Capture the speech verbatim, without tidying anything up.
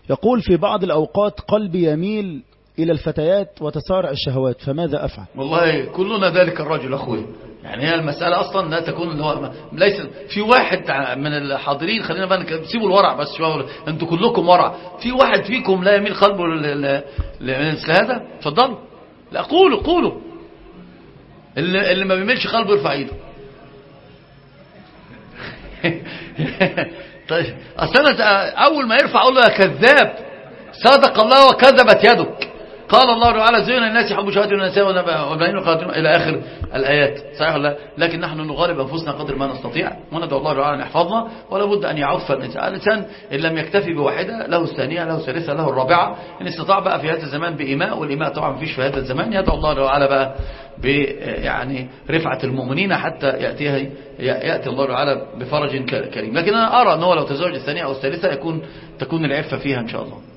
يقول في بعض الأوقات قلبي يميل إلى الفتيات وتسارع الشهوات، فماذا أفعل؟ والله كلنا ذلك الرجل أخوي. يعني هي المسألة أصلا لا تكون اللي هو ليس في واحد من الحاضرين، خلينا بقى سيبوا الورع بس شوية، أنتوا كلكم ورع، في واحد فيكم لا يميل قلبه لمثل هذا؟ اتفضلوا. لا قولوا قولوا. اللي, اللي ما بيميلش قلبه يرفع ايده. طيب اصل انا اول ما يرفع اقول له يا كذاب، صدق الله وكذبت يدك. قال الله تعالى زين الناس يحبوا شهوات النساء وبنين القناطير الى اخر الايات، صحيح ولا لا؟ لكن نحن نغالب انفسنا قدر ما نستطيع، وندعو الله تعالى ان يحفظنا، ولا بد ان يعف الانسان. الانسان ان لم يكتفي بواحده له الثانيه له الثالثه له الرابعه، ان استطاع بقى في هذا الزمان بايماء، والايماء طبعا مفيش في هذا الزمان، يدعو الله تعالى بقى ب يعني رفعه المؤمنين حتى ياتيه ياتي الله تعالى بفرج كريم. لكن انا ارى ان هو لو تزوج الثانيه او الثالثه يكون تكون العفه فيها ان شاء الله.